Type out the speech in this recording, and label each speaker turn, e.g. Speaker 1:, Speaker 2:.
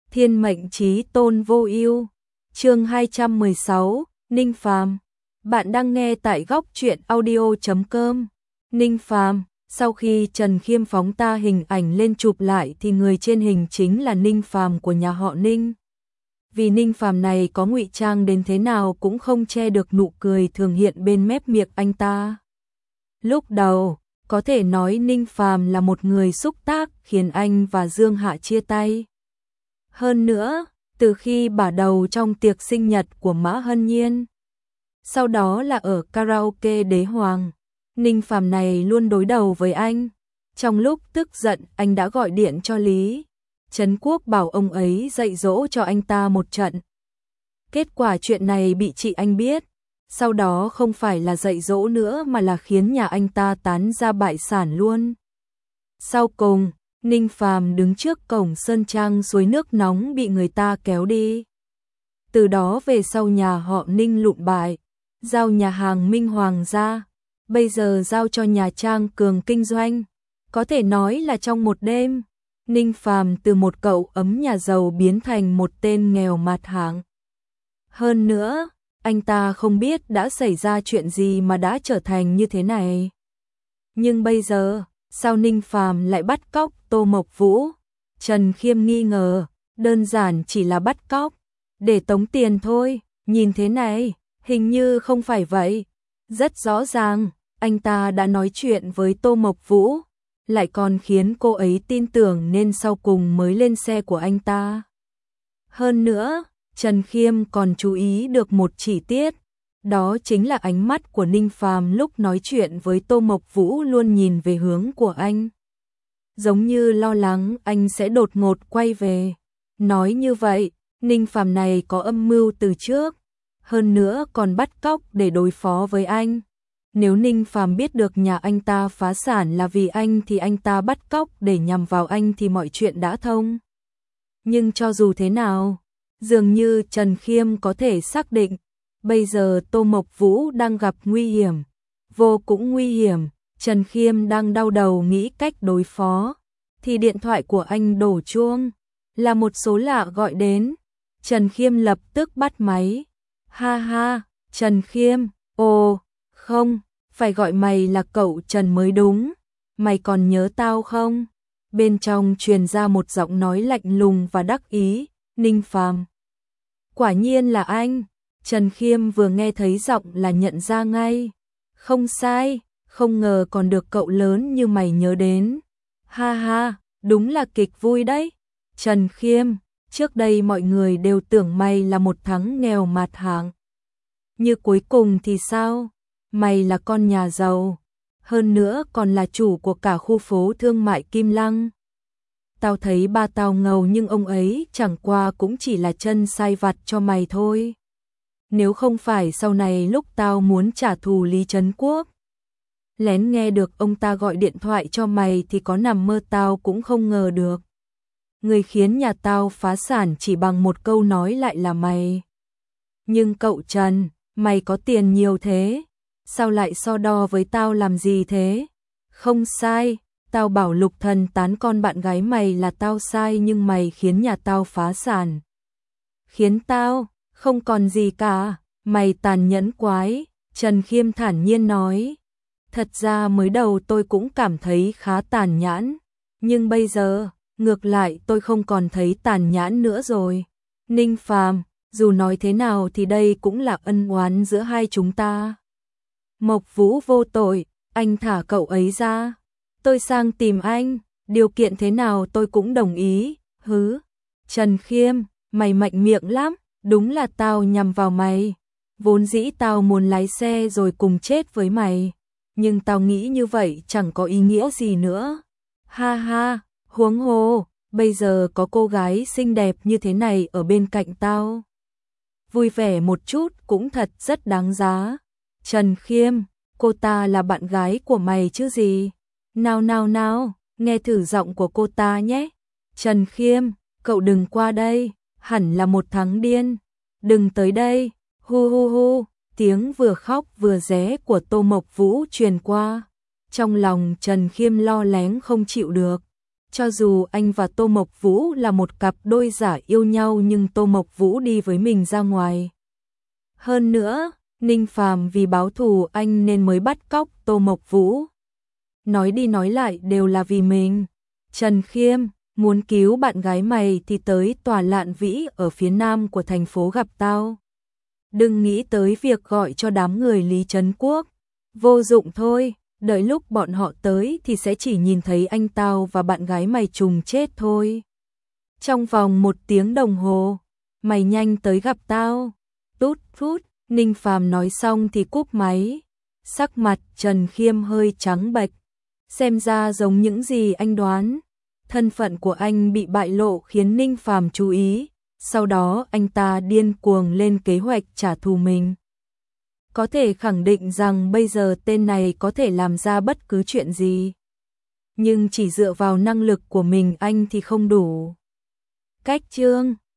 Speaker 1: Thiên mệnh chí tôn vô ưu. Chương 216, Ninh Phàm. Bạn đang nghe tại góc truyện audio.com. Ninh Phàm, sau khi Trần Khiêm phóng ta hình ảnh lên chụp lại thì người trên hình chính là Ninh Phàm của nhà họ Ninh. Vì Ninh Phàm này có ngụy trang đến thế nào cũng không che được nụ cười thường hiện bên mép miệng anh ta. Lúc đầu, có thể nói Ninh Phàm là một người xúc tác khiến anh và Dương Hạ chia tay. Hơn nữa, từ khi bả đầu trong tiệc sinh nhật của Mã Hân Nhiên, sau đó là ở karaoke Đế Hoàng, Ninh Phàm này luôn đối đầu với anh. Trong lúc tức giận, anh đã gọi điện cho Lý Trấn Quốc bảo ông ấy dạy dỗ cho anh ta một trận. Kết quả chuyện này bị chị anh biết, sau đó không phải là dạy dỗ nữa mà là khiến nhà anh ta tán ra bại sản luôn. Sau cùng, Ninh Phàm đứng trước cổng sơn trang suối nước nóng bị người ta kéo đi. Từ đó về sau nhà họ Ninh lụn bại, giao nhà hàng Minh Hoàng ra, bây giờ giao cho nhà Trang Cường kinh doanh. Có thể nói là trong một đêm, Ninh Phàm từ một cậu ấm nhà giàu biến thành một tên nghèo mạt hạng. Hơn nữa, anh ta không biết đã xảy ra chuyện gì mà đã trở thành như thế này. Nhưng bây giờ, sao Ninh Phàm lại bắt cóc Tô Mộc Vũ? Trần Khiêm nghi ngờ, đơn giản chỉ là bắt cóc, để tống tiền thôi, nhìn thế này, hình như không phải vậy. Rất rõ ràng, anh ta đã nói chuyện với Tô Mộc Vũ, lại còn khiến cô ấy tin tưởng nên sau cùng mới lên xe của anh ta. Hơn nữa, Trần Khiêm còn chú ý được một chi tiết, đó chính là ánh mắt của Ninh Phàm lúc nói chuyện với Tô Mộc Vũ luôn nhìn về hướng của anh. Giống như lo lắng anh sẽ đột ngột quay về. Nói như vậy, Ninh Phàm này có âm mưu từ trước, hơn nữa còn bắt cóc để đối phó với anh. Nếu Ninh Phàm biết được nhà anh ta phá sản là vì anh thì anh ta bắt cóc để nhằm vào anh thì mọi chuyện đã thông. Nhưng cho dù thế nào, dường như Trần Khiêm có thể xác định, bây giờ Tô Mộc Vũ đang gặp nguy hiểm, vô cùng nguy hiểm. Trần Khiêm đang đau đầu nghĩ cách đối phó, thì điện thoại của anh đổ chuông, là một số lạ gọi đến. Trần Khiêm lập tức bắt máy. Ha ha, Trần Khiêm, ồ, không, phải gọi mày là cậu Trần mới đúng, mày còn nhớ tao không? Bên trong truyền ra một giọng nói lạnh lùng và đắc ý. Ninh Phàm, quả nhiên là anh. Trần Khiêm vừa nghe thấy giọng là nhận ra ngay. Không sai, không ngờ còn được cậu lớn như mày nhớ đến. Ha ha, đúng là kịch vui đấy. Trần Khiêm, trước đây mọi người đều tưởng mày là một thằng nghèo mạt hạng. Như cuối cùng thì sao? Mày là con nhà giàu, hơn nữa còn là chủ của cả khu phố thương mại Kim Lăng. Tao thấy ba tao ngầu nhưng ông ấy chẳng qua cũng chỉ là chân sai vặt cho mày thôi. Nếu không phải sau này lúc tao muốn trả thù Lý Trấn Quốc, lén nghe được ông ta gọi điện thoại cho mày thì có nằm mơ tao cũng không ngờ được. Người khiến nhà tao phá sản chỉ bằng một câu nói lại là mày. Nhưng cậu Trần, mày có tiền nhiều thế, sao lại so đo với tao làm gì thế? Không sai, tao bảo Lục Thần tán con bạn gái mày là tao sai nhưng mày khiến nhà tao phá sản. Khiến tao không còn gì cả, mày tàn nhẫn quái. Trần Khiêm thản nhiên nói. Thật ra mới đầu tôi cũng cảm thấy khá tàn nhẫn, nhưng bây giờ, ngược lại tôi không còn thấy tàn nhẫn nữa rồi. Ninh Phàm, dù nói thế nào thì đây cũng là ân oán giữa hai chúng ta. Mộc Vũ vô tội, anh thả cậu ấy ra. Tôi sang tìm anh, điều kiện thế nào tôi cũng đồng ý. Hứ, Trần Khiêm, mày mạnh miệng lắm, đúng là tao nhằm vào mày. Vốn dĩ tao muốn lái xe rồi cùng chết với mày, nhưng tao nghĩ như vậy chẳng có ý nghĩa gì nữa. Ha ha, huống hồ, bây giờ có cô gái xinh đẹp như thế này ở bên cạnh tao, vui vẻ một chút cũng thật rất đáng giá. Trần Khiêm, cô ta là bạn gái của mày chứ gì? Nào nào nào, nghe thử giọng của cô ta nhé. Trần Khiêm, cậu đừng qua đây, hẳn là một thằng điên. Đừng tới đây, hu hu hu. Tiếng vừa khóc vừa ré của Tô Mộc Vũ truyền qua. Trong lòng Trần Khiêm lo lắng không chịu được. Cho dù anh và Tô Mộc Vũ là một cặp đôi giả yêu nhau nhưng Tô Mộc Vũ đi với mình ra ngoài. Hơn nữa, Ninh Phàm vì báo thù anh nên mới bắt cóc Tô Mộc Vũ. Nói đi nói lại đều là vì mình. Trần Khiêm, muốn cứu bạn gái mày thì tới tòa Lạn Vĩ ở phía nam của thành phố gặp tao. Đừng nghĩ tới việc gọi cho đám người Lý Trấn Quốc. Vô dụng thôi, đợi lúc bọn họ tới thì sẽ chỉ nhìn thấy anh tao và bạn gái mày trùng chết thôi. Trong vòng 1 tiếng đồng hồ, mày nhanh tới gặp tao. Tút phút, Ninh Phàm nói xong thì cúp máy. Sắc mặt Trần Khiêm hơi trắng bệch. Xem ra giống những gì anh đoán. Thân phận của anh bị bại lộ khiến Ninh Phàm chú ý. Sau đó anh ta điên cuồng lên kế hoạch trả thù mình. Có thể khẳng định rằng bây giờ tên này có thể làm ra bất cứ chuyện gì. Nhưng chỉ dựa vào năng lực của mình anh thì không đủ. Cách chương